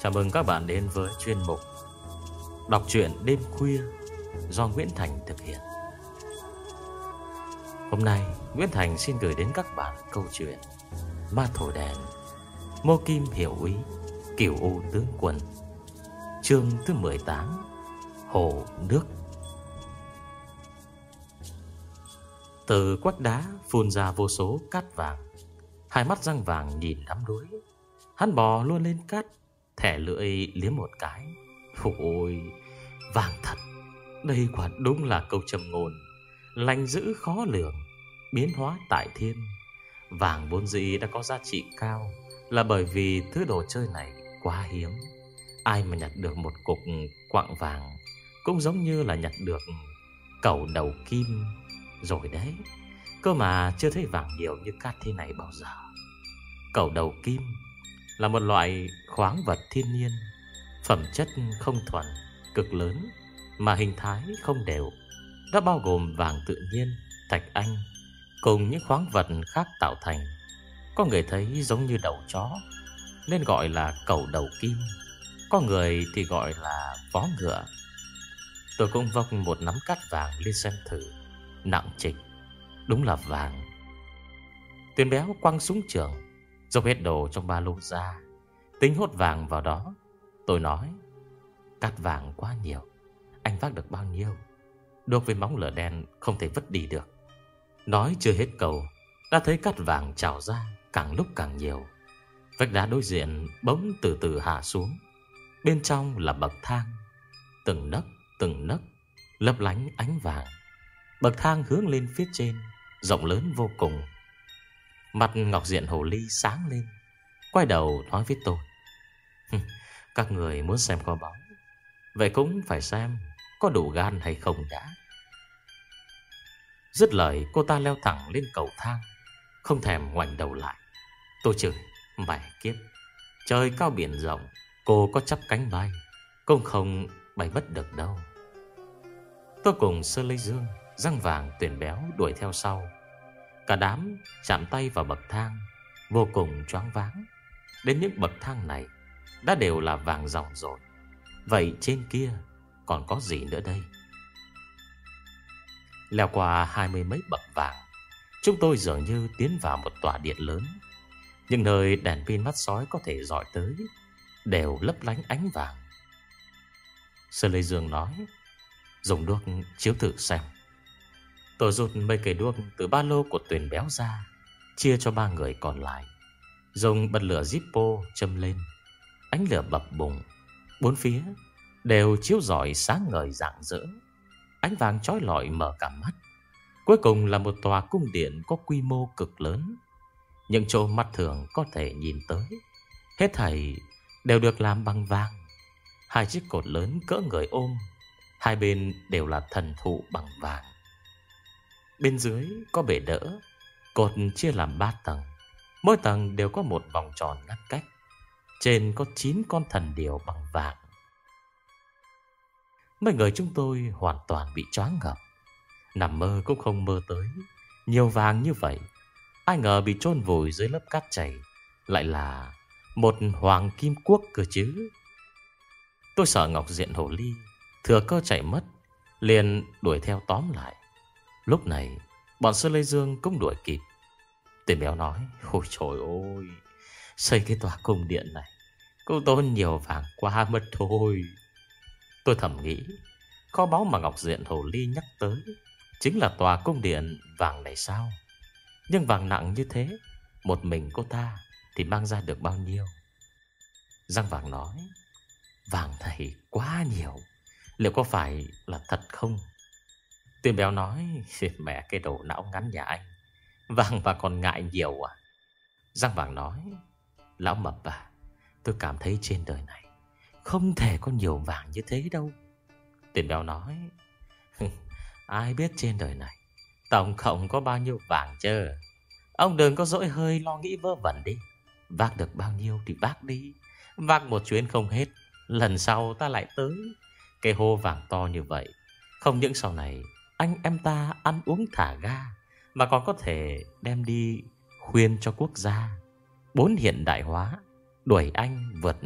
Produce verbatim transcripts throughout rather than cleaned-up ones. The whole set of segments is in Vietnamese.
Chào mừng các bạn đến với chuyên mục Đọc truyện đêm khuya do Nguyễn Thành thực hiện. Hôm nay Nguyễn Thành xin gửi đến các bạn câu chuyện Ma Thổi Đèn, Mô Kim Hiểu Úy, Cửu U Tướng Quân, chương thứ mười tám, Hồ Nước. Từ quách đá phun ra vô số cát vàng. Hai mắt răng vàng nhìn đắm đuối. Hắn bò luôn lên cát, thẻ lưỡi liếm một cái. Ôi, vàng thật. Đây quả đúng là câu châm ngôn lành dữ khó lường, biến hóa tại thiên. Vàng vốn dĩ đã có giá trị cao là bởi vì thứ đồ chơi này quá hiếm. Ai mà nhặt được một cục quặng vàng cũng giống như là nhặt được cẩu đầu kim rồi đấy. Cơ mà chưa thấy vàng nhiều như cát thế này bao giờ. Cẩu đầu kim là một loại khoáng vật thiên nhiên, phẩm chất không thuần, cực lớn, mà hình thái không đều. Nó bao gồm vàng tự nhiên, thạch anh cùng những khoáng vật khác tạo thành. Có người thấy giống như đầu chó nên gọi là cẩu đầu kim, có người thì gọi là vó ngựa. Tôi cũng vốc một nắm cát vàng lên xem thử. Nặng trịch, đúng là vàng. Tuyền béo quăng súng trường, dốc hết đồ trong ba lô ra, tính hốt vàng vào đó. Tôi nói: cát vàng quá nhiều, anh vác được bao nhiêu? Đốt với móng lửa đen không thể vứt đi được. Nói chưa hết câu, đã thấy cát vàng trào ra càng lúc càng nhiều. Vách đá đối diện bỗng từ từ hạ xuống. Bên trong là bậc thang, từng nấc từng nấc lấp lánh ánh vàng. Bậc thang hướng lên phía trên, rộng lớn vô cùng. Mặt Ngọc Diện Hồ Ly sáng lên, quay đầu nói với tôi: các người muốn xem kho báu, vậy cũng phải xem có đủ gan hay không đã. Dứt lời cô ta leo thẳng lên cầu thang, không thèm ngoảnh đầu lại. Tôi chửi: mẹ kiếp, trời cao biển rộng, cô có chắp cánh bay cũng không bay mất được đâu. Tôi cùng Sơ Lê Dương, Răng Vàng, Tuyền Béo đuổi theo sau. Cả đám chạm tay vào bậc thang, vô cùng choáng váng. Đến những bậc thang này đã đều là vàng ròng rồi, vậy trên kia còn có gì nữa đây? Leo qua hai mươi mấy bậc vàng, chúng tôi dường như tiến vào một tòa điện lớn. Những nơi đèn pin mắt sói có thể dọi tới đều lấp lánh ánh vàng. Sơ Lê Dương nói: dùng đuốc chiếu thử xem. Tôi rút mấy cây đuốc từ ba lô của Tuyền Béo ra, chia cho ba người còn lại. Dùng bật lửa Zippo châm lên. Ánh lửa bập bùng, bốn phía đều chiếu rọi sáng ngời rạng rỡ. Ánh vàng chói lọi mở cả mắt. Cuối cùng là một tòa cung điện có quy mô cực lớn. Những chỗ mắt thường có thể nhìn tới, hết thảy đều được làm bằng vàng. Hai chiếc cột lớn cỡ người ôm, hai bên đều là thần thụ bằng vàng. Bên dưới có bệ đỡ, cột chia làm ba tầng. Mỗi tầng đều có một vòng tròn ngăn cách. Trên có chín con thần điểu bằng vàng. Mấy người chúng tôi hoàn toàn bị choáng ngợp. Nằm mơ cũng không mơ tới nhiều vàng như vậy. Ai ngờ bị chôn vùi dưới lớp cát chảy lại là một hoàng kim quốc cơ chứ. Tôi sợ Ngọc Diện Hồ Ly thừa cơ chạy mất, liền đuổi theo tóm lại. Lúc này bọn Sơ Lê Dương cũng đuổi kịp. Tuyền Béo nói: ôi trời ơi, xây cái tòa cung điện này cũng tốn nhiều vàng quá mất thôi. Tôi thầm nghĩ, kho báu mà Ngọc Diện Hồ Ly nhắc tới chính là tòa cung điện vàng này sao? Nhưng vàng nặng như thế, một mình cô ta thì mang ra được bao nhiêu? Răng Vàng nói: vàng này quá nhiều, liệu có phải là thật không? Tuyền Béo nói: mẹ cái đầu não ngắn nhà anh, vàng và còn ngại nhiều à? Răng Vàng nói: lão mập à, tôi cảm thấy trên đời này không thể có nhiều vàng như thế đâu. Tuyền Béo nói: ai biết trên đời này tổng cộng có bao nhiêu vàng chứ? Ông đừng có dỗi hơi lo nghĩ vớ vẩn đi. Vác được bao nhiêu thì vác đi. Vác một chuyến không hết, lần sau ta lại tới. Cái hô vàng to như vậy, không những sau này anh em ta ăn uống thả ga, mà còn có thể đem đi khuyên cho quốc gia. Bốn hiện đại hóa, đuổi Anh vượt Mỹ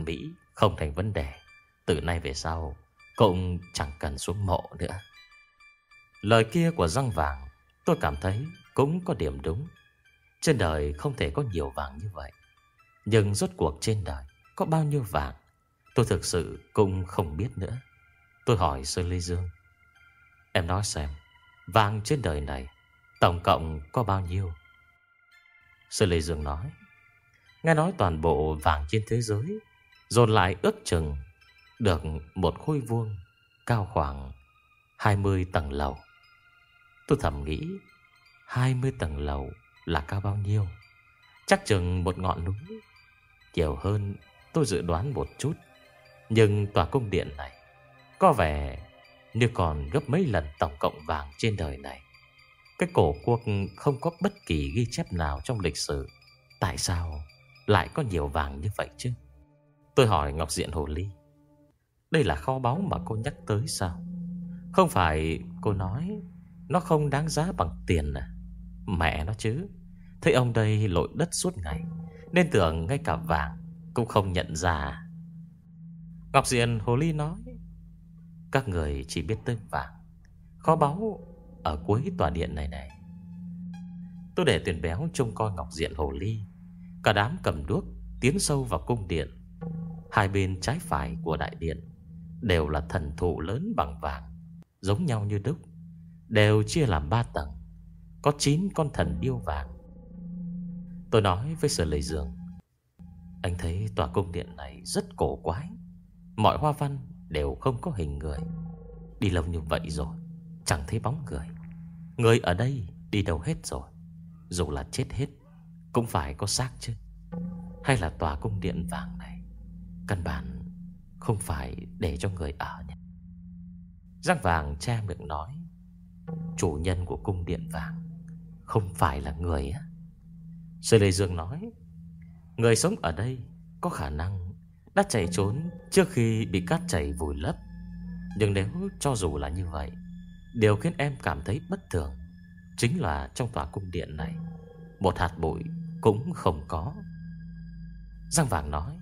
Không thành vấn đề. Từ nay về sau cũng chẳng cần xuống mộ nữa. Lời kia của răng vàng tôi cảm thấy cũng có điểm đúng. Trên đời không thể có nhiều vàng như vậy. Nhưng rốt cuộc trên đời có bao nhiêu vàng, tôi thực sự cũng không biết nữa. Tôi hỏi Sơn Lê Dương: em nói xem, vàng trên đời này tổng cộng có bao nhiêu? Sơn Lê Dương nói: nghe nói toàn bộ vàng trên thế giới dồn lại ước chừng được một khối vuông cao khoảng hai mươi tầng lầu. Tôi thầm nghĩ, hai mươi tầng lầu là cao bao nhiêu? Chắc chừng một ngọn núi. Nhiều hơn tôi dự đoán một chút. Nhưng tòa cung điện này có vẻ như còn gấp mấy lần tổng cộng vàng trên đời này. Cái cổ cuộc không có bất kỳ ghi chép nào trong lịch sử. Tại sao lại có nhiều vàng như vậy chứ? Tôi hỏi Ngọc Diện Hồ Ly: đây là kho báu mà cô nhắc tới sao? Không phải cô nói nó không đáng giá bằng tiền à? Mẹ nó chứ, thấy ông đây lội đất suốt ngày nên tưởng ngay cả vàng cũng không nhận ra. Ngọc Diện Hồ Ly nói: các người chỉ biết tới vàng, kho báu ở cuối tòa điện này này. Tôi để Tuyền Béo trông coi Ngọc Diện Hồ Ly. Cả đám cầm đuốc tiến sâu vào cung điện. Hai bên trái phải của đại điện đều là thần thụ lớn bằng vàng, giống nhau như đúc, đều chia làm ba tầng, có chín con thần điêu vàng. Tôi nói với Sở Lệ Dương: anh thấy tòa cung điện này rất cổ quái. Mọi hoa văn đều không có hình người. Đi lâu như vậy rồi chẳng thấy bóng người. Người ở đây đi đâu hết rồi? Dù là chết hết cũng phải có xác chứ. Hay là tòa cung điện vàng này căn bản không phải để cho người ở nhỉ? Răng vàng che miệng nói: chủ nhân của cung điện vàng không phải là người á. Sư Lê Dương nói: người sống ở đây có khả năng đã chạy trốn trước khi bị cát chảy vùi lấp. Nhưng nếu cho dù là như vậy, điều khiến em cảm thấy bất thường chính là trong tòa cung điện này một hạt bụi cũng không có. Răng vàng nói: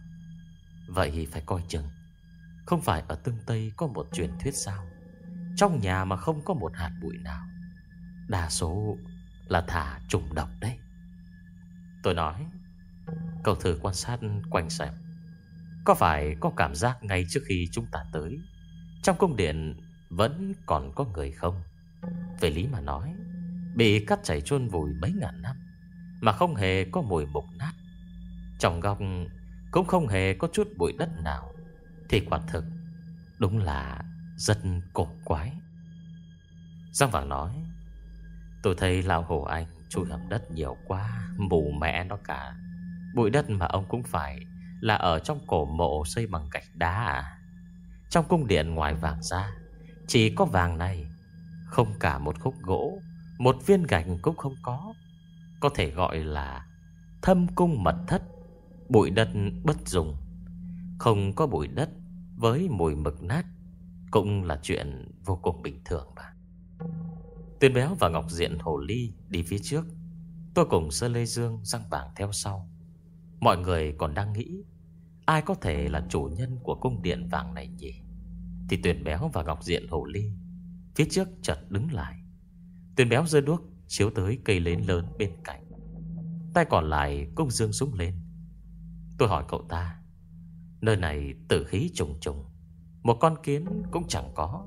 vậy phải coi chừng. Không phải ở Tương Tây có một truyền thuyết sao, trong nhà mà không có một hạt bụi nào, đa số là thả trùng độc đấy. Tôi nói: cậu thử quan sát quanh xem, có phải có cảm giác ngay trước khi chúng ta tới trong cung điện vẫn còn có người không? Về lý mà nói, bị cát chảy chôn vùi mấy ngàn năm mà không hề có mùi mục nát, trong góc cũng không hề có chút bụi đất nào, thì quả thực đúng là rất cổ quái. Giang Vàng nói: tôi thấy lão Hồ Anh chui hầm đất nhiều quá, mù mẹ nó cả. Bụi đất mà ông cũng phải là ở trong cổ mộ xây bằng gạch đá à? Trong cung điện ngoài vàng ra chỉ có vàng này, không cả một khúc gỗ, một viên gạch cũng không có. Có thể gọi là thâm cung mật thất, bụi đất bất dùng. Không có bụi đất với mùi mực nát cũng là chuyện vô cùng bình thường mà. Tuyền Béo và Ngọc Diện Hồ Ly đi phía trước, tôi cùng Sơ Lê Dương, Răng Vàng theo sau. Mọi người còn đang nghĩ ai có thể là chủ nhân của cung điện vàng này nhỉ, thì Tuyền Béo và Ngọc Diện Hồ Ly phía trước chợt đứng lại. Tuyền Béo giơ đuốc chiếu tới cây nến lớn bên cạnh, tay còn lại cũng giương súng lên. Tôi hỏi cậu ta: nơi này tử khí trùng trùng, một con kiến cũng chẳng có,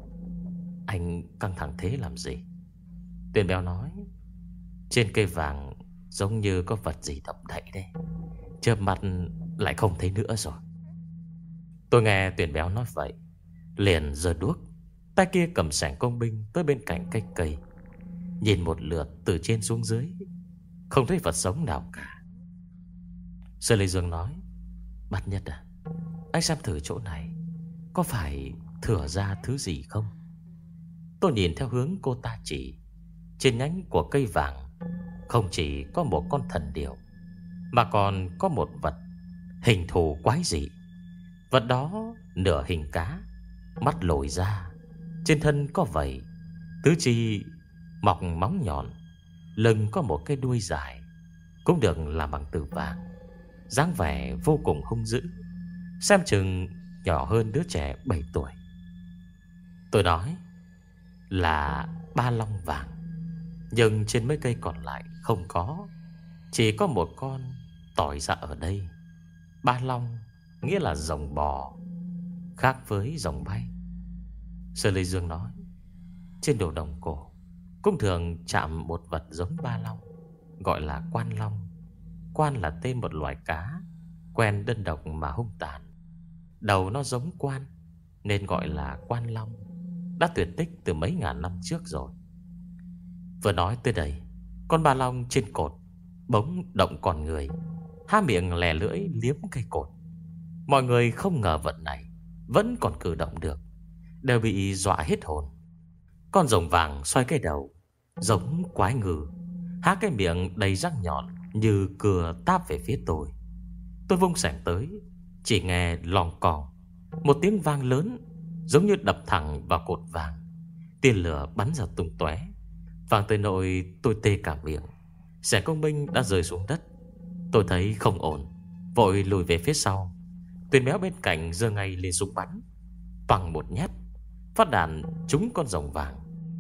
anh căng thẳng thế làm gì? Tuyền Béo nói: trên cây vàng giống như có vật gì động đậy đây, chớp mắt lại không thấy nữa rồi. Tôi nghe Tuyền Béo nói vậy, liền giơ đuốc, tay kia cầm sẻng công binh tới bên cạnh cây cây, nhìn một lượt từ trên xuống dưới, không thấy vật sống nào cả. Sơ Lê Dương nói: Bát Nhất à, anh xem thử chỗ này có phải thừa ra thứ gì không? Tôi nhìn theo hướng cô ta chỉ. Trên nhánh của cây vàng không chỉ có một con thần điểu, mà còn có một vật hình thù quái dị. Vật đó nửa hình cá, mắt lồi ra, trên thân có vảy, tứ chi mọc móng nhọn, lưng có một cái đuôi dài, cũng được làm bằng từ vàng, dáng vẻ vô cùng hung dữ. Xem chừng nhỏ hơn đứa trẻ bảy tuổi. Tôi nói là ba long vàng, nhưng trên mấy cây còn lại không có, chỉ có một con tỏi ra ở đây. Ba long nghĩa là rồng bò, khác với rồng bay. Sơ Lê Dương nói, trên đồ đồng cổ cũng thường chạm một vật giống ba long, gọi là quan long. Quan là tên một loài cá quen đơn độc mà hung tàn. Đầu nó giống quan nên gọi là quan long, đã tuyệt tích từ mấy ngàn năm trước rồi. Vừa nói tới đây, con ba long trên cột bỗng động còn người, há miệng lè lưỡi liếm cây cột. Mọi người không ngờ vật này vẫn còn cử động được, đều bị dọa hết hồn. Con rồng vàng xoay cái đầu giống quái ngừ, há cái miệng đầy răng nhọn như cưa táp về phía tôi. Tôi vung sẻng tới, chỉ nghe lòng còng một tiếng vang lớn, giống như đập thẳng vào cột vàng. Tia lửa bắn ra tung tóe, vàng tới nỗi tôi tê cả miệng. Xẻ công binh đã rơi xuống đất. Tôi thấy không ổn, vội lùi về phía sau. Tuyền béo bên cạnh giơ ngay lên súng bắn, bằng một nhát, phát đạn trúng con rồng vàng.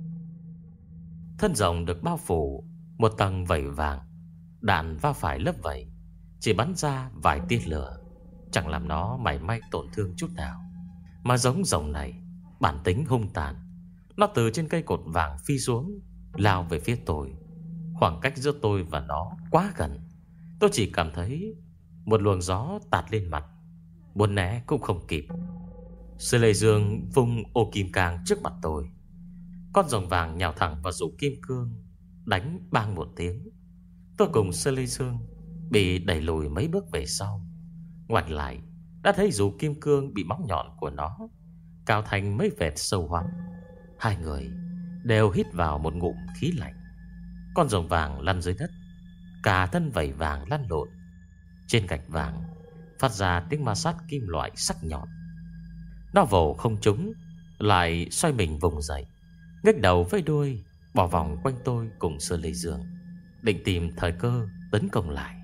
Thân rồng được bao phủ một tầng vảy vàng, đạn va phải lớp vảy, chỉ bắn ra vài tia lửa, chẳng làm nó mảy may tổn thương chút nào. Mà giống rồng này bản tính hung tàn, nó từ trên cây cột vàng phi xuống, lao về phía tôi. Khoảng cách giữa tôi và nó quá gần, tôi chỉ cảm thấy một luồng gió tạt lên mặt, muốn né cũng không kịp. Sư Lê Dương vung ô kim cang trước mặt tôi. Con rồng vàng nhào thẳng vào rủ kim cương, đánh bang một tiếng. Tôi cùng Sư Lê Dương bị đẩy lùi mấy bước về sau. Ngoảnh lại đã thấy rủ kim cương bị móng nhọn của nó cào thành mấy vệt sâu hoắm. Hai người đều hít vào một ngụm khí lạnh. Con rồng vàng lăn dưới đất, cả thân vảy vàng lăn lộn. Trên gạch vàng phát ra tiếng ma sát kim loại sắc nhọn. Nó vồ không trúng, lại xoay mình vùng dậy, ngước đầu với đuôi bỏ vòng quanh tôi cùng Sơ Lê Dương, định tìm thời cơ tấn công lại.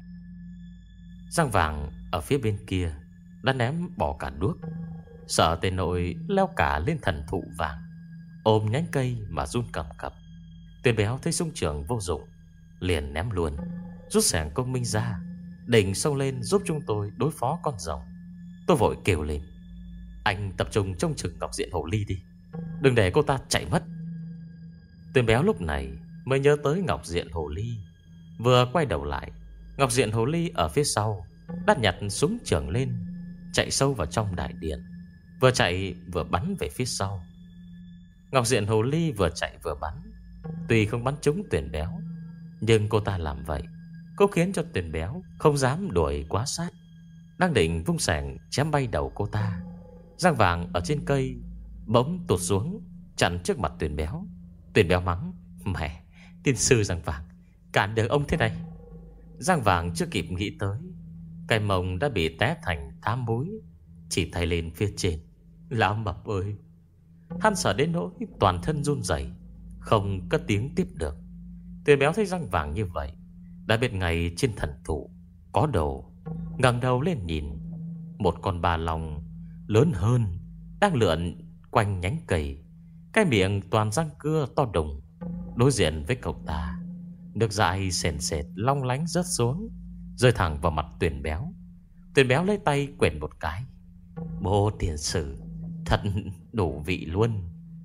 Răng vàng ở phía bên kia đã ném bỏ cả đuốc, sợ tên nội leo cả lên thần thụ vàng, ôm nhánh cây mà run cầm cập. Tuyền béo thấy súng trường vô dụng, liền ném luôn, rút xẻng công minh ra, định xông lên giúp chúng tôi đối phó con rồng. Tôi vội kêu lên, anh tập trung trông chừng Ngọc Diện Hồ Ly đi, đừng để cô ta chạy mất. Tuyền béo lúc này mới nhớ tới Ngọc Diện Hồ Ly. Vừa quay đầu lại, Ngọc Diện Hồ Ly ở phía sau đã nhặt súng trường lên, chạy sâu vào trong đại điện, vừa chạy vừa bắn về phía sau. Ngọc Diện Hồ Ly vừa chạy vừa bắn, tuy không bắn trúng Tuyền béo, nhưng cô ta làm vậy cũng khiến cho Tuyền béo không dám đuổi quá sát. Đang định vung xẻng chém bay đầu cô ta, răng vàng ở trên cây bỗng tụt xuống chặn trước mặt Tuyền béo. Tuyền béo mắng, mẹ, tiên sư răng vàng, cản được ông thế này. Răng vàng chưa kịp nghĩ tới, cái mông đã bị té thành thám múi, chỉ tay lên phía trên. Lão mập ơi! Hắn sợ đến nỗi toàn thân run rẩy, không cất tiếng tiếp được. Tuyền béo thấy răng vàng như vậy, đã biết ngay trên thần thụ có đồ. Ngẩng đầu lên nhìn, một con ba long lớn hơn đang lượn quanh nhánh cây, cái miệng toàn răng cưa to đùng. Đối diện với cậu ta, nước dại sền sệt long lánh rớt xuống, rơi thẳng vào mặt Tuyền béo. Tuyền béo lấy tay quẹt một cái, bố tiền sử thật đủ vị luôn.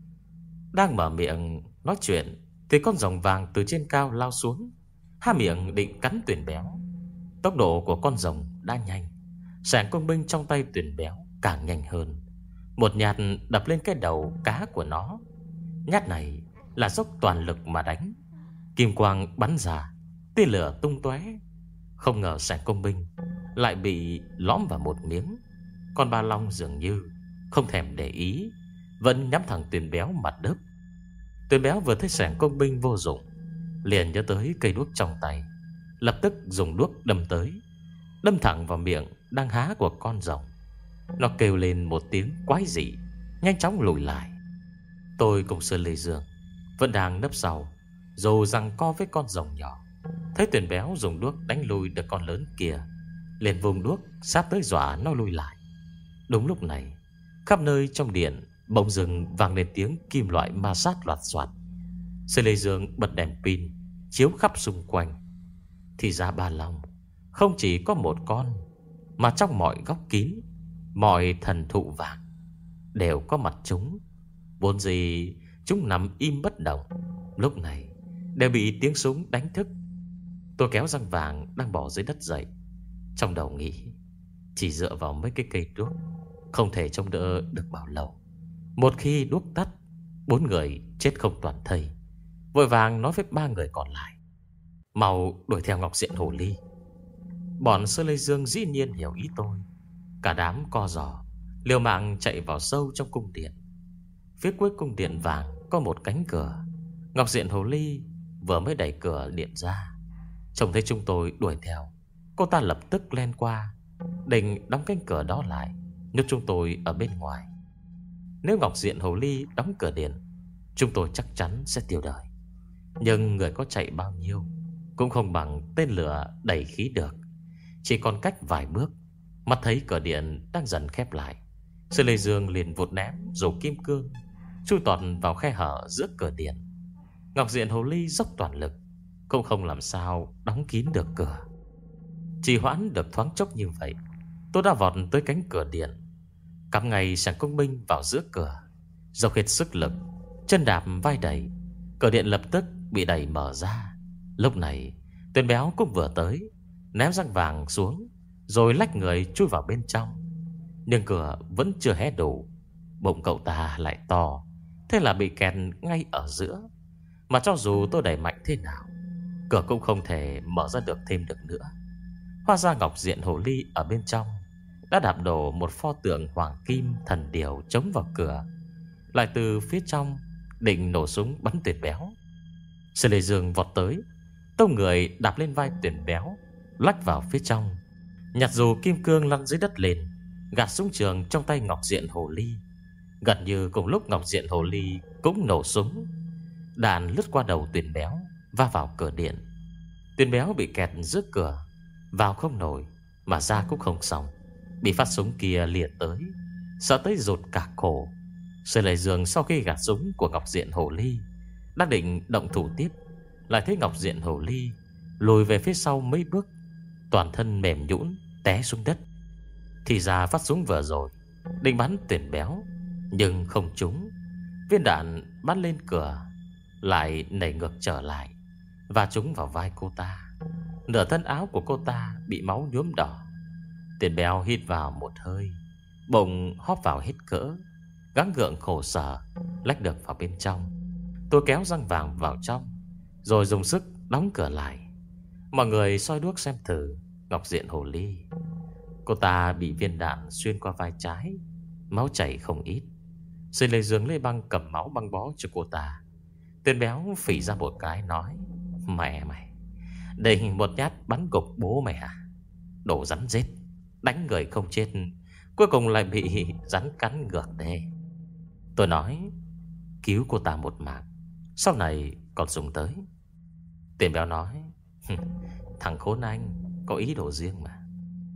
Đang mở miệng nói chuyện thì con rồng vàng từ trên cao lao xuống, há miệng định cắn Tuyền béo. Tốc độ của con rồng đã nhanh, xẻng công binh trong tay Tuyền béo càng nhanh hơn. Một nhát đập lên cái đầu cá của nó. Nhát này là dốc toàn lực mà đánh, kim quang bắn ra, tia lửa tung tóe. Không ngờ xẻng công binh lại bị lõm vào một miếng. Con ba long dường như không thèm để ý, vẫn nhắm thẳng Tuyền béo mặt đớp. Tuyền béo vừa thấy xẻng công binh vô dụng, liền nhớ tới cây đuốc trong tay, lập tức dùng đuốc đâm tới, đâm thẳng vào miệng đang há của con rồng. Nó kêu lên một tiếng quái dị, nhanh chóng lùi lại. Tôi cùng Sơn Lê Dương vẫn đang nấp sau, dù rằng co với con rồng nhỏ, thấy Tuyền béo dùng đuốc đánh lùi được con lớn kia, liền vùng đuốc sắp tới dọa nó lùi lại. Đúng lúc này, Khắp nơi trong điện bỗng dưng vang lên tiếng kim loại ma sát loạt soạt. Sư Lê Dương bật đèn pin chiếu khắp xung quanh. Thì ra Ba Long không chỉ có một con, mà trong mọi góc kín, mọi thần thụ vàng đều có mặt chúng. Vốn gì chúng nằm im bất động, lúc này đều bị tiếng súng đánh thức. Tôi kéo răng vàng đang bỏ dưới đất dậy, trong đầu nghĩ chỉ dựa vào mấy cái cây đuốc không thể trông đỡ được bao lâu. Một khi đuốc tắt, bốn người chết không toàn thây. Vội vàng nói với ba người còn lại: mau đuổi theo Ngọc Diện Hồ Ly. Bọn Sơ Lê Dương dĩ nhiên hiểu ý tôi. Cả đám co giò liều mạng chạy vào sâu trong cung điện. Phía cuối cung điện vàng có một cánh cửa. Ngọc Diện Hồ Ly vừa mới đẩy cửa điện ra, trông thấy chúng tôi đuổi theo, cô ta lập tức len qua, định đóng cánh cửa đó lại, nhốt chúng tôi ở bên ngoài. Nếu Ngọc Diện Hồ Ly đóng cửa điện, chúng tôi chắc chắn sẽ tiêu đời. Nhưng người có chạy bao nhiêu cũng không bằng tên lửa đẩy khí được. Chỉ còn cách vài bước, mắt thấy cửa điện đang dần khép lại, Sư Lê Dương liền vụt ném rổ kim cương chui tọt vào khe hở giữa cửa điện. Ngọc Diện Hồ Ly dốc toàn lực cũng không làm sao đóng kín được cửa. Chỉ hoãn được thoáng chốc như vậy, tôi đã vọt tới cánh cửa điện, cắm ngay sàng công binh vào giữa cửa, dốc hết sức lực, chân đạp vai đẩy, cửa điện lập tức bị đẩy mở ra. Lúc này Tuyền Béo cũng vừa tới, ném răng vàng xuống, rồi lách người chui vào bên trong. Nhưng cửa vẫn chưa hé đủ, bụng cậu ta lại to, thế là bị kẹt ngay ở giữa. Mà cho dù tôi đẩy mạnh thế nào, cửa cũng không thể mở ra được thêm được nữa. Hóa ra Ngọc Diện Hồ Ly ở bên trong đã đạp đổ một pho tượng hoàng kim thần điểu chống vào cửa, lại từ phía trong định nổ súng bắn Tuyền Béo. Sư Lê Dương vọt tới, tông người đạp lên vai Tuyền Béo, lách vào phía trong, nhặt dù kim cương lăn dưới đất lên, gạt súng trường trong tay Ngọc Diện Hồ Ly. Gần như cùng lúc Ngọc Diện Hồ Ly cũng nổ súng, đạn lướt qua đầu Tuyền Béo, va vào cửa điện. Tuyền Béo bị kẹt giữa cửa, vào không nổi, mà ra cũng không xong, bị phát súng kia lìa tới, sợ tới rụt cả cổ. Sư Lê Dương sau khi gạt súng của Ngọc Diện Hồ Ly, đang định động thủ tiếp, lại thấy Ngọc Diện Hồ Ly lùi về phía sau mấy bước, toàn thân mềm nhũn té xuống đất. Thì ra phát súng vừa rồi định bắn Tuyền Béo, nhưng không trúng. Viên đạn bắn lên cửa lại nảy ngược trở lại, và trúng vào vai cô ta. Nửa thân áo của cô ta bị máu nhuốm đỏ. Tuyền Béo hít vào một hơi, bụng hóp vào hết cỡ, gắng gượng khổ sở lách được vào bên trong. Tôi kéo răng vàng vào trong, rồi dùng sức đóng cửa lại. Mọi người soi đuốc xem thử Ngọc Diện Hồ Ly. Cô ta bị viên đạn xuyên qua vai trái, máu chảy không ít. Sư Lê Dương lấy băng cầm máu băng bó cho cô ta. Tuyền Béo phỉ ra một cái nói: mẹ mày, đây một nhát bắn gục bố mày à? Đồ rắn rết, đánh người không chết, cuối cùng lại bị rắn cắn ngược đây. Tôi nói: cứu cô ta một mạng, sau này còn dùng tới. Tuyền Béo nói: thằng khốn anh có ý đồ riêng mà.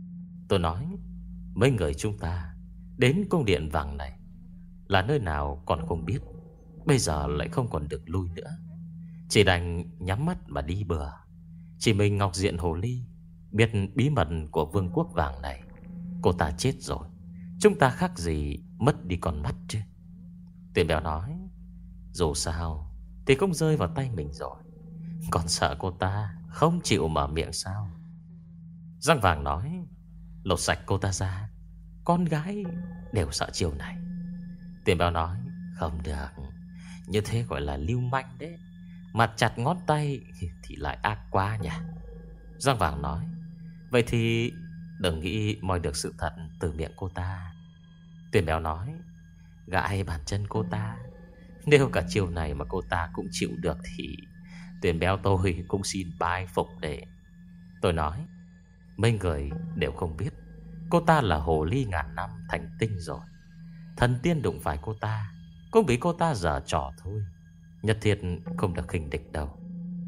Tôi nói: mấy người chúng ta đến cung điện vàng này là nơi nào còn không biết, bây giờ lại không còn được lui nữa, chỉ đành nhắm mắt mà đi bừa. Chỉ mình Ngọc Diện Hồ Ly biết bí mật của vương quốc vàng này. Cô ta chết rồi, chúng ta khác gì mất đi con mắt chứ. Tuyền Béo nói: dù sao thì cũng rơi vào tay mình rồi, còn sợ cô ta không chịu mở miệng sao? Răng vàng nói: lột sạch cô ta ra, con gái đều sợ chiều này. Tuyền Béo nói: không được, như thế gọi là lưu manh đấy, mặt chặt ngón tay thì lại ác quá nhỉ. Răng vàng nói: vậy thì đừng nghĩ moi được sự thật từ miệng cô ta. Tuyền Béo nói: gãi bàn chân cô ta, nếu cả chiều này mà cô ta cũng chịu được thì Tuyền Béo tôi cũng xin bái phục để. Tôi nói: mấy người đều không biết cô ta là hồ ly ngàn năm thành tinh rồi. Thần tiên đụng phải cô ta cũng bị cô ta giở trò thôi, nhất thiết không được khinh địch đâu.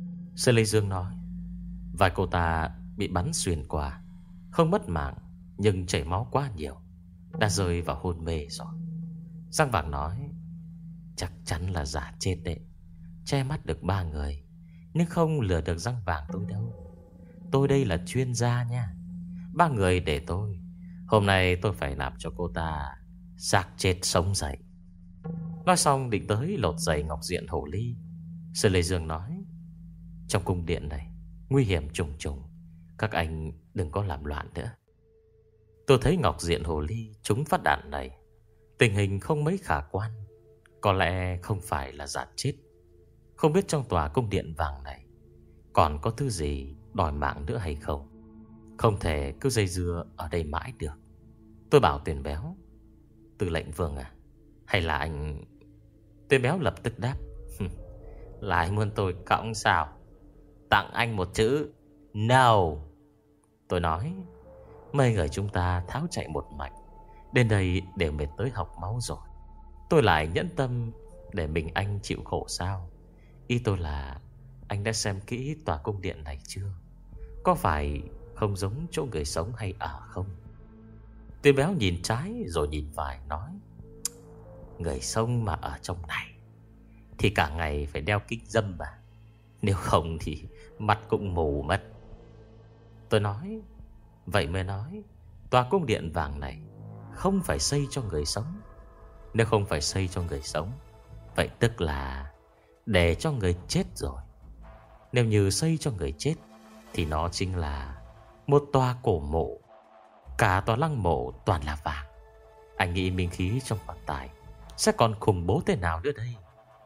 Sư Lê Dương nói: vai cô ta bị bắn xuyên qua, không mất mạng, nhưng chảy máu quá nhiều, đã rơi vào hôn mê rồi. Răng vàng nói: Chắc chắn là giả chết đấy. Che mắt được ba người, nhưng không lừa được răng vàng tôi đâu. Tôi đây là chuyên gia nha. Ba người để tôi. Hôm nay tôi phải làm cho cô ta xác chết sống dậy. Nói xong định tới lột giày Ngọc Diện Hổ Ly. Sư Lê Dương nói: Trong cung điện này nguy hiểm trùng trùng, các anh đừng có làm loạn nữa. Tôi thấy Ngọc Diện Hồ Ly trúng phát đạn này, tình hình không mấy khả quan. Có lẽ không phải là giả chết. Không biết trong tòa cung điện vàng này còn có thứ gì đòi mạng nữa hay không. Không thể cứ dây dưa ở đây mãi được. Tôi bảo Tuyền Béo: Tư lệnh Vương à, hay là anh... Tuyền Béo lập tức đáp: Lại muốn tôi cõng sao? Tặng anh một chữ No. Tôi nói: Mấy người chúng ta tháo chạy một mạch, đến đây đều mệt tới học máu rồi. Tôi lại nhẫn tâm để mình anh chịu khổ sao? Ý tôi là anh đã xem kỹ tòa cung điện này chưa? Có phải không giống chỗ người sống hay ở không? Tuyền Béo nhìn trái rồi nhìn phải nói: Người sống mà ở trong này thì cả ngày phải đeo kính râm mà. Nếu không thì mắt cũng mù mất. Tôi nói: Vậy mới nói tòa cung điện vàng này không phải xây cho người sống. Nếu không phải xây cho người sống, vậy tức là để cho người chết rồi. Nếu như xây cho người chết thì nó chính là một tòa cổ mộ. Cả tòa lăng mộ toàn là vàng. Anh nghĩ minh khí trong quan tài sẽ còn khủng bố thế nào nữa đây?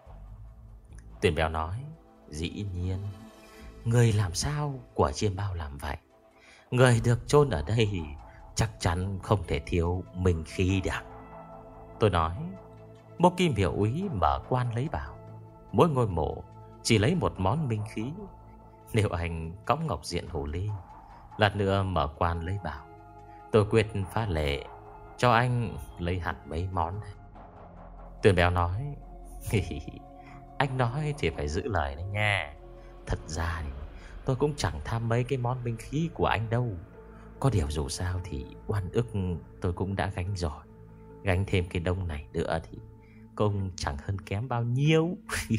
Tuyền Béo nói: Dĩ nhiên. Người làm sao của chiêm bao làm vậy. Người được chôn ở đây chắc chắn không thể thiếu minh khí được. Tôi nói: Mộ Kim Hiểu Úy mở quan lấy bảo, mỗi ngôi mộ chỉ lấy một món minh khí. Nếu anh cõng Ngọc Diện Hồ Ly, lát nữa mở quan lấy bảo, tôi quyết phá lệ cho anh lấy hẳn mấy món. Tuyền Béo nói: Anh nói thì phải giữ lời đấy nha. Thật ra thì tôi cũng chẳng tham mấy cái món binh khí của anh đâu. Có điều dù sao thì oan ức tôi cũng đã gánh rồi. Gánh thêm cái đông này nữa thì cũng chẳng hơn kém bao nhiêu.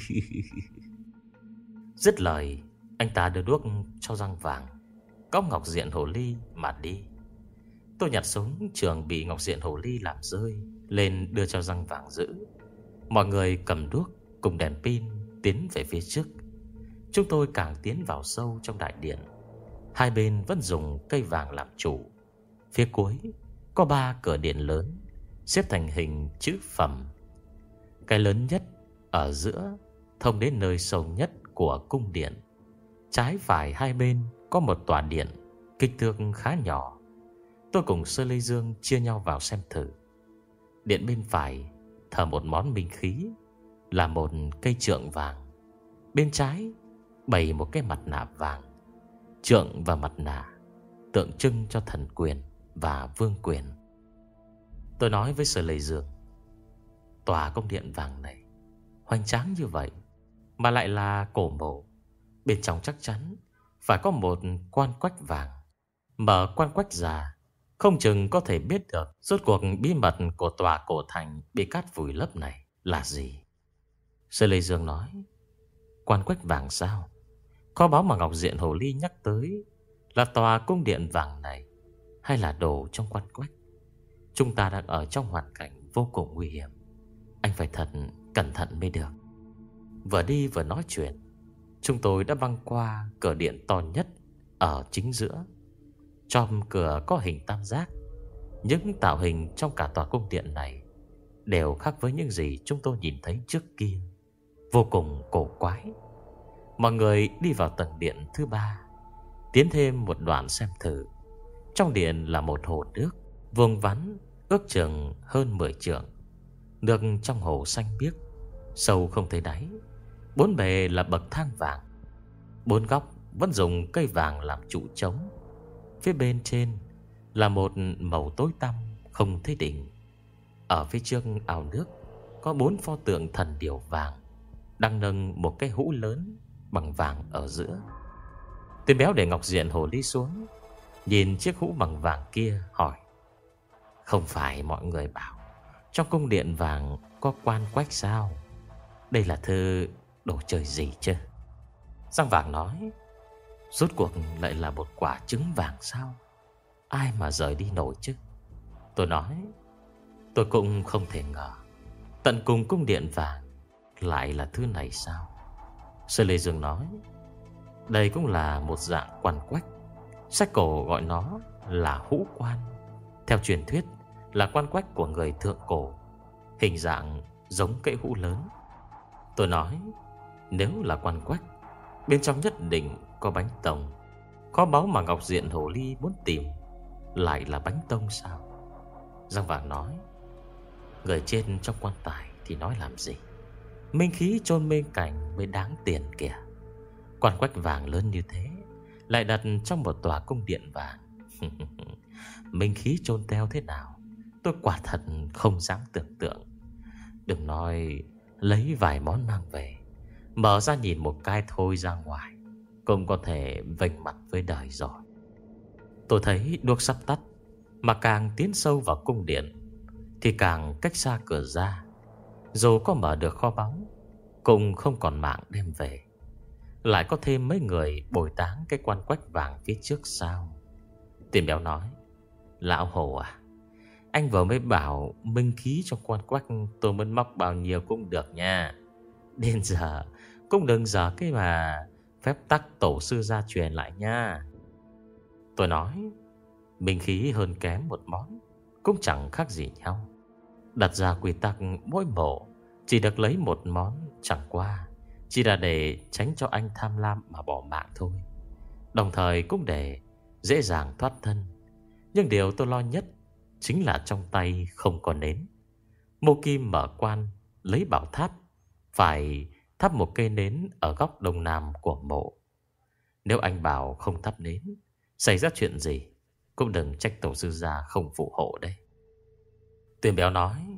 Dứt lời, anh ta đưa đuốc cho răng vàng, cõng Ngọc Diện Hồ Ly mà đi. Tôi nhặt súng trường bị Ngọc Diện Hồ Ly làm rơi lên đưa cho răng vàng giữ. Mọi người cầm đuốc cùng đèn pin tiến về phía trước. Chúng tôi càng tiến vào sâu trong đại điện. Hai bên vẫn dùng cây vàng làm chủ. Phía cuối có ba cửa điện lớn xếp thành hình chữ phẩm. Cái lớn nhất ở giữa thông đến nơi sâu nhất của cung điện. Trái phải hai bên có một tòa điện kích thước khá nhỏ. Tôi cùng Sơ Lê Dương chia nhau vào xem thử. Điện bên phải thờ một món minh khí là một cây trượng vàng. Bên trái bày một cái mặt nạ vàng. Trượng và mặt nạ tượng trưng cho thần quyền và vương quyền. Tôi nói với Sở Lê Dương: Tòa cung điện vàng này hoành tráng như vậy mà lại là cổ mộ, bên trong chắc chắn phải có một quan quách vàng. Mở quan quách ra, không chừng có thể biết được rốt cuộc bí mật của tòa cổ thành bị cát vùi lấp này là gì. Sở Lê Dương nói: Quan quách vàng sao? Kho báu mà Ngọc Diện Hồ Ly nhắc tới là tòa cung điện vàng này, hay là đồ trong quan quách? Chúng ta đang ở trong hoàn cảnh vô cùng nguy hiểm. Anh phải thật cẩn thận mới được. Vừa đi vừa nói chuyện, chúng tôi đã băng qua cửa điện to nhất ở chính giữa. Trong cửa có hình tam giác. Những tạo hình trong cả tòa cung điện này đều khác với những gì chúng tôi nhìn thấy trước kia, vô cùng cổ quái. Mọi người đi vào tầng điện thứ ba, tiến thêm một đoạn xem thử. Trong điện là một hồ nước vuông vắn, ước chừng hơn mười trượng. Nước trong hồ xanh biếc, sâu không thấy đáy. Bốn bề là bậc thang vàng. Bốn góc vẫn dùng cây vàng làm trụ trống. Phía bên trên là một màu tối tăm không thấy đỉnh. Ở phía trước ao nước có bốn pho tượng thần điểu vàng đang nâng một cái hũ lớn bằng vàng ở giữa. Tên béo để Ngọc Diện Hồ Ly xuống, nhìn chiếc hũ bằng vàng kia hỏi: Không phải mọi người bảo Trong cung điện vàng có quan quách sao? Đây là thứ đồ chơi gì chứ? Răng vàng nói: Rốt cuộc lại là một quả trứng vàng sao? Ai mà rời đi nổi chứ? Tôi nói: Tôi cũng không thể ngờ tận cùng cung điện vàng lại là thứ này sao? Sư Lê Dương nói: Đây cũng là một dạng quan quách. Sách cổ gọi nó là hũ quan. Theo truyền thuyết là quan quách của người thượng cổ, hình dạng giống cây hũ lớn. Tôi nói: Nếu là quan quách, bên trong nhất định có bánh tông. Kho báu mà Ngọc Diện Hổ Ly muốn tìm lại là bánh tông sao? Răng vàng nói: Người trên trong quan tài thì nói làm gì? Minh khí chôn bên cạnh mới đáng tiền kìa. Quan quách vàng lớn như thế lại đặt trong một tòa cung điện vàng. Minh khí chôn theo thế nào, tôi quả thật không dám tưởng tượng. Đừng nói lấy vài món mang về, mở ra nhìn một cái thôi ra ngoài cũng có thể vênh mặt với đời rồi. Tôi thấy đuốc sắp tắt, mà càng tiến sâu vào cung điện thì càng cách xa cửa ra. Dù có mở được kho báu cũng không còn mạng đem về. Lại có thêm mấy người bồi táng cái quan quách vàng phía trước sao? Tiền Béo nói: Lão Hồ à, anh vừa mới bảo minh khí trong quan quách tôi muốn móc bao nhiêu cũng được nha. Đến giờ cũng đừng giờ cái mà phép tắc tổ sư gia truyền lại nha. Tôi nói: Minh khí hơn kém một món cũng chẳng khác gì nhau. Đặt ra quy tắc mỗi mộ chỉ được lấy một món, chẳng qua chỉ là để tránh cho anh tham lam mà bỏ mạng thôi, đồng thời cũng để dễ dàng thoát thân. Nhưng điều tôi lo nhất chính là trong tay không có nến. Mô Kim mở quan lấy bảo tháp, phải thắp một cây nến ở góc đông nam của mộ. Nếu anh bảo không thắp nến, xảy ra chuyện gì cũng đừng trách tổ sư gia không phù hộ đấy. Tuyền Béo nói: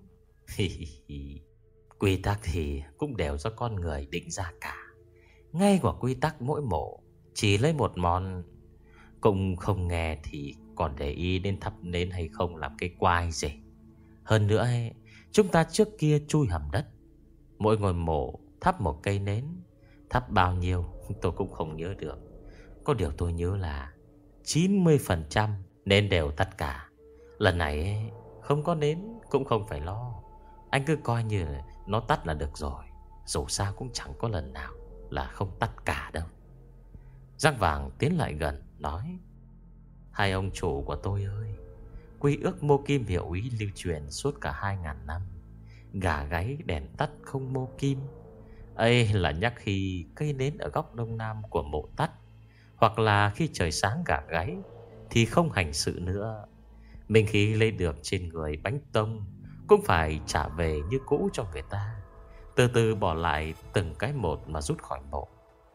Quy tắc thì cũng đều do con người định ra cả. Ngay quả quy tắc mỗi mộ chỉ lấy một món cũng không nghe thì còn để ý đến thắp nến hay không làm cái quái gì. Hơn nữa ấy, chúng ta trước kia chui hầm đất, mỗi ngôi mộ thắp một cây nến. Thắp bao nhiêu tôi cũng không nhớ được. Có điều tôi nhớ là chín mươi phần trăm nến đều tắt cả. Lần này ấy, không có nến cũng không phải lo. Anh cứ coi như nó tắt là được rồi. Dù sao cũng chẳng có lần nào là không tắt cả đâu. Răng vàng tiến lại gần nói: Hai ông chủ của tôi ơi, quy ước mô kim hiệu ý lưu truyền suốt cả hai ngàn năm. Gà gáy đèn tắt không mô kim. Ấy là nhắc khi cây nến ở góc đông nam của mộ tắt, hoặc là khi trời sáng gà gáy thì không hành sự nữa. Mình khi lấy được trên người bánh tông cũng phải trả về như cũ cho người ta, từ từ bỏ lại từng cái một mà rút khỏi mộ.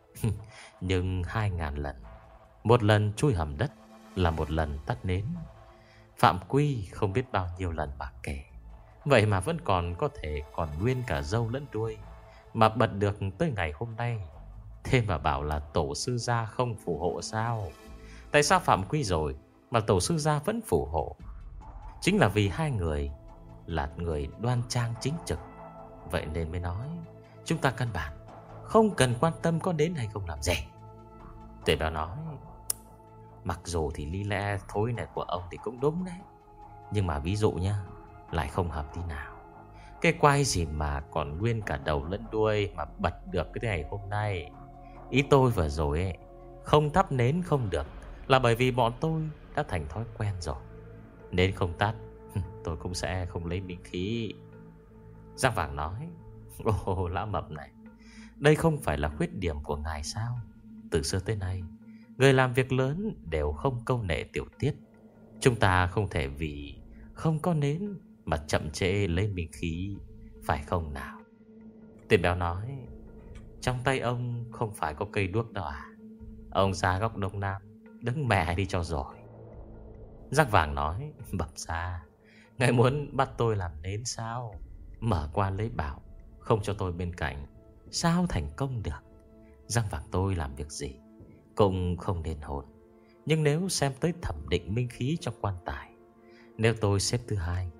Nhưng hai ngàn lần, một lần chui hầm đất là một lần tắt nến. Phạm quy không biết bao nhiêu lần mà kể. Vậy mà vẫn còn có thể còn nguyên cả râu lẫn đuôi mà bật được tới ngày hôm nay. Thế mà bảo là tổ sư gia không phù hộ sao? Tại sao phạm quy rồi mà tổ sư gia vẫn phù hộ? Chính là vì hai người là người đoan trang chính trực. Vậy nên mới nói chúng ta căn bản không cần quan tâm có đến hay không làm gì. Tuệ Béo nói: Mặc dù thì lý lẽ thối này của ông thì cũng đúng đấy, nhưng mà ví dụ nha, lại không hợp tí nào. Cái quái gì mà còn nguyên cả đầu lẫn đuôi mà bật được cái ngày hôm nay. Ý tôi vừa rồi ấy, không thắp nến không được là bởi vì bọn tôi đã thành thói quen rồi. Nến không tắt, tôi cũng sẽ không lấy binh khí. Giang Vàng nói: Ồ lão mập này, đây không phải là khuyết điểm của ngài sao? Từ xưa tới nay, người làm việc lớn đều không câu nệ tiểu tiết. Chúng ta không thể vì không có nến mà chậm trễ lấy binh khí, phải không nào? Tiền Béo nói: Trong tay ông không phải có cây đuốc đâu à? Ông ra góc đông nam đứng mẹ đi cho rồi. Giang Vàng nói: Bập ra, ngài muốn bắt tôi làm nến sao? Mở quan lấy bảo không cho tôi bên cạnh, sao thành công được? Giang Vàng tôi làm việc gì cũng không nên hồn. Nhưng nếu xem tới thẩm định minh khí trong quan tài, nếu tôi xếp thứ hai,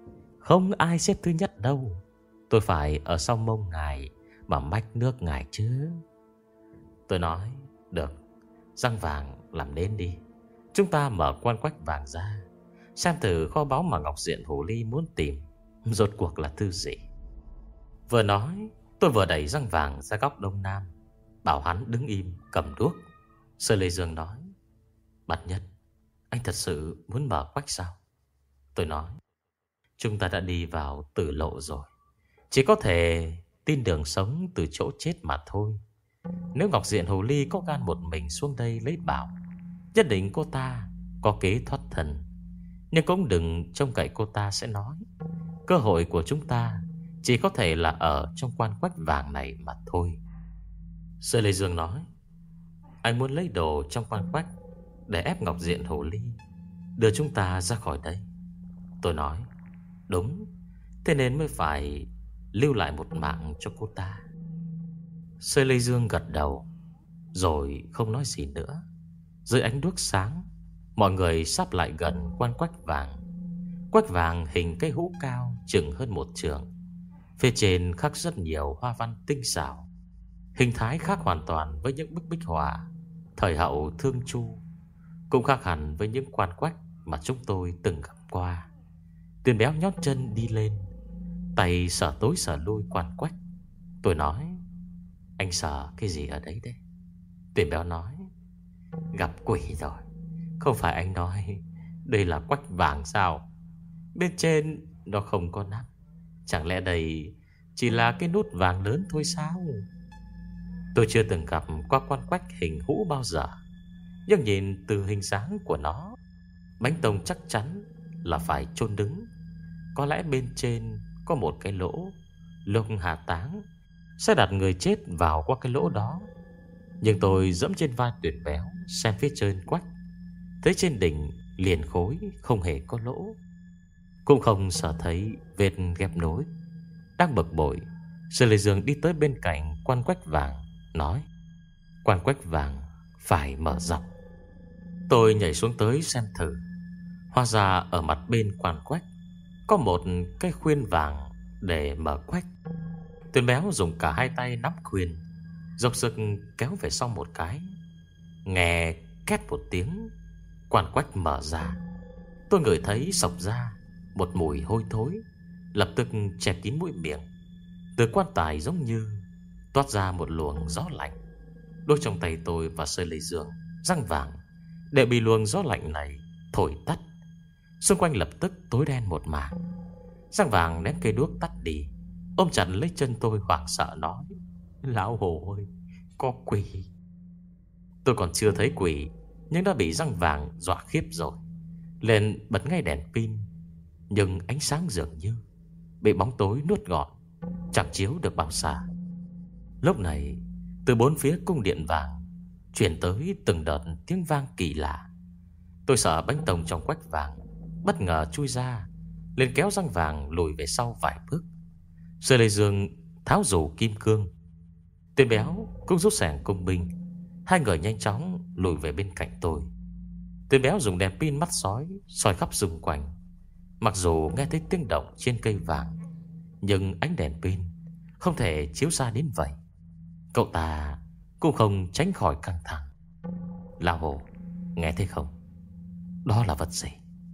Không ai xếp thứ nhất đâu. Tôi phải ở sau mông ngài mà mách nước ngài chứ. Tôi nói, được, răng vàng làm đến đi. Chúng ta mở quan quách vàng ra, xem thử kho báu mà Ngọc Diện Hồ Ly muốn tìm rốt cuộc là thứ gì. Vừa nói, tôi vừa đẩy răng vàng ra góc đông nam, bảo hắn đứng im cầm đuốc. Sơ Lê Dương nói, Bạt Nhất, anh thật sự muốn mở quách sao? Tôi nói, chúng ta đã đi vào tử lộ rồi, chỉ có thể tin đường sống từ chỗ chết mà thôi. Nếu Ngọc Diện Hồ Ly có gan một mình xuống đây lấy bảo, nhất định cô ta có kế thoát thân. Nhưng cũng đừng trông cậy cô ta sẽ nói. Cơ hội của chúng ta chỉ có thể là ở trong quan quách vàng này mà thôi. Sơ Lê Dương nói, anh muốn lấy đồ trong quan quách để ép Ngọc Diện Hồ Ly đưa chúng ta ra khỏi đây. Tôi nói, đúng, thế nên mới phải lưu lại một mạng cho cô ta. Sơ Lê Dương gật đầu, rồi không nói gì nữa. Dưới ánh đuốc sáng, mọi người sắp lại gần quan quách vàng. Quách vàng hình cây hũ cao chừng hơn một trượng. Phía trên khắc rất nhiều hoa văn tinh xảo, hình thái khác hoàn toàn với những bức bích họa thời hậu Thương Chu, cũng khác hẳn với những quan quách mà chúng tôi từng gặp qua. Tuyền Béo nhón chân đi lên, tay sờ tối sờ lui quan quách. Tôi nói, anh sờ cái gì ở đấy đấy? Tuyền Béo nói, gặp quỷ rồi. Không phải anh nói đây là quách vàng sao? Bên trên nó không có nắp, chẳng lẽ đây chỉ là cái nút vàng lớn thôi sao? Tôi chưa từng gặp qua quan quách hình hũ bao giờ, nhưng nhìn từ hình dáng của nó, Bánh Tông chắc chắn là phải chôn đứng. Có lẽ bên trên có một cái lỗ, lúc hạ táng sẽ đặt người chết vào qua cái lỗ đó. Nhưng tôi dẫm trên vai Tuyển Béo xem phía trên quách, thấy trên đỉnh liền khối không hề có lỗ, cũng không sợ thấy vết ghép nối. Đang bực bội, Sơ Lê Dương đi tới bên cạnh quan quách vàng, nói, quan quách vàng phải mở rộng. Tôi nhảy xuống tới xem thử. Hóa ra ở mặt bên quan quách có một cái khuyên vàng để mở quách. Tuyển Béo dùng cả hai tay nắm khuyên, dốc sức kéo về sau một cái. Nghe két một tiếng, quan quách mở ra. Tôi ngửi thấy xộc ra một mùi hôi thối, lập tức che kín mũi miệng. Từ quan tài giống như toát ra một luồng gió lạnh. Đôi trong tay tôi và Sơ Lê Dương, răng vàng đều bị luồng gió lạnh này thổi tắt. Xung quanh lập tức tối đen một mảng. Răng vàng ném cây đuốc tắt đi, ôm chặt lấy chân tôi hoảng sợ nói, lão hồ ơi, có quỷ. Tôi còn chưa thấy quỷ, nhưng đã bị răng vàng dọa khiếp rồi. Lên bật ngay đèn pin, nhưng ánh sáng dường như bị bóng tối nuốt gọn, chẳng chiếu được bao xa. Lúc này, từ bốn phía cung điện vàng chuyển tới từng đợt tiếng vang kỳ lạ. Tôi sợ Bánh Tông trong quách vàng bất ngờ chui ra, liền kéo răng vàng lùi về sau vài bước. Sơ Lê Dương tháo rủ kim cương, Tuyển Béo cũng rút sẻng công binh. Hai người nhanh chóng lùi về bên cạnh tôi. Tuyển Béo dùng đèn pin mắt sói soi khắp xung quanh. Mặc dù nghe thấy tiếng động trên cây vàng, nhưng ánh đèn pin không thể chiếu xa đến vậy. Cậu ta cũng không tránh khỏi căng thẳng. Lão Hồ, nghe thấy không? Đó là vật gì?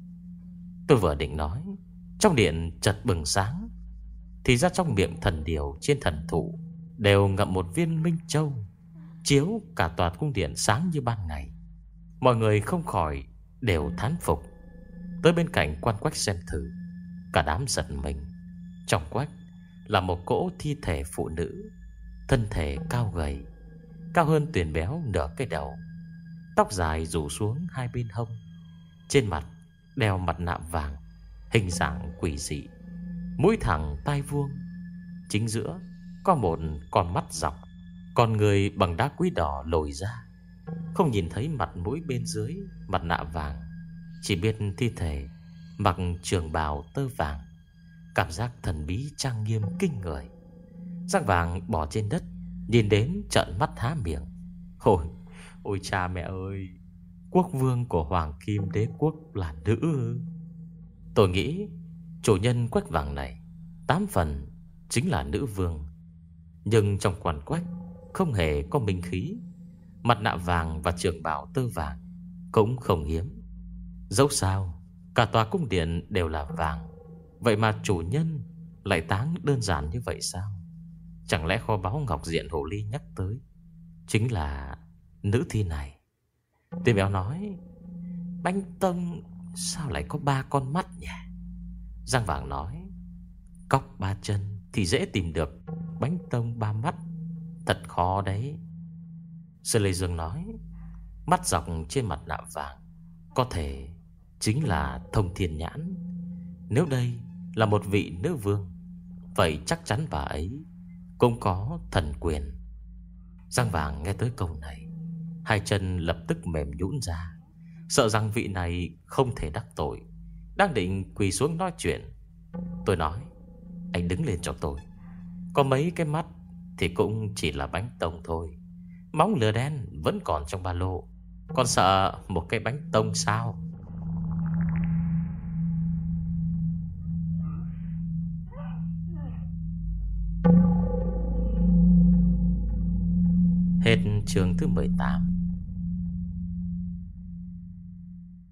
Tôi vừa định nói, trong điện chợt bừng sáng. Thì ra trong miệng thần điều trên thần thụ đều ngậm một viên minh châu, chiếu cả tòa cung điện sáng như ban ngày. Mọi người không khỏi đều thán phục. Tới bên cạnh quan quách xem thử, cả đám giật mình. Trong quách là một cỗ thi thể phụ nữ, thân thể cao gầy, cao hơn Tuyển Béo nửa cái đầu, tóc dài rủ xuống hai bên hông. Trên mặt đeo mặt nạ vàng, hình dạng quỷ dị, mũi thẳng tai vuông. Chính giữa có một con mắt dọc, con người bằng đá quý đỏ lồi ra. Không nhìn thấy mặt mũi bên dưới mặt nạ vàng, chỉ biết thi thể mặc trường bào tơ vàng. Cảm giác thần bí trang nghiêm kinh người. Răng vàng bỏ trên đất, nhìn đến trợn mắt há miệng. Ôi, ôi cha mẹ ơi, quốc vương của Hoàng Kim Đế Quốc là nữ. Tôi nghĩ Chủ nhân quách vàng này tám phần chính là nữ vương, nhưng trong quần quách không hề có minh khí. Mặt nạ vàng và trường bào tơ vàng cũng không hiếm. Dẫu sao cả tòa cung điện đều là vàng, vậy mà chủ nhân lại táng đơn giản như vậy sao? Chẳng lẽ kho báu ngọc diện hồ ly nhắc tới chính là nữ thi này? Tên béo nói: Bánh tông sao lại có ba con mắt nhỉ? Răng vàng nói: Cóc ba chân thì dễ tìm được, bánh tông ba mắt thật khó đấy. Sơ Lê Dương nói: Mắt dọc trên mặt nạ vàng có thể chính là Thông Thiên Nhãn. Nếu đây là một vị nữ vương, vậy chắc chắn bà ấy cũng có thần quyền. Răng vàng nghe tới câu này, hai chân lập tức mềm nhũn ra, sợ rằng vị này không thể đắc tội. Đang định quỳ xuống nói chuyện, tôi nói: Anh đứng lên cho tôi. Có mấy cái mắt thì cũng chỉ là bánh tông thôi. Móng lửa đen vẫn còn trong ba lô, còn sợ một cái bánh tông sao? Hết chương thứ mười tám.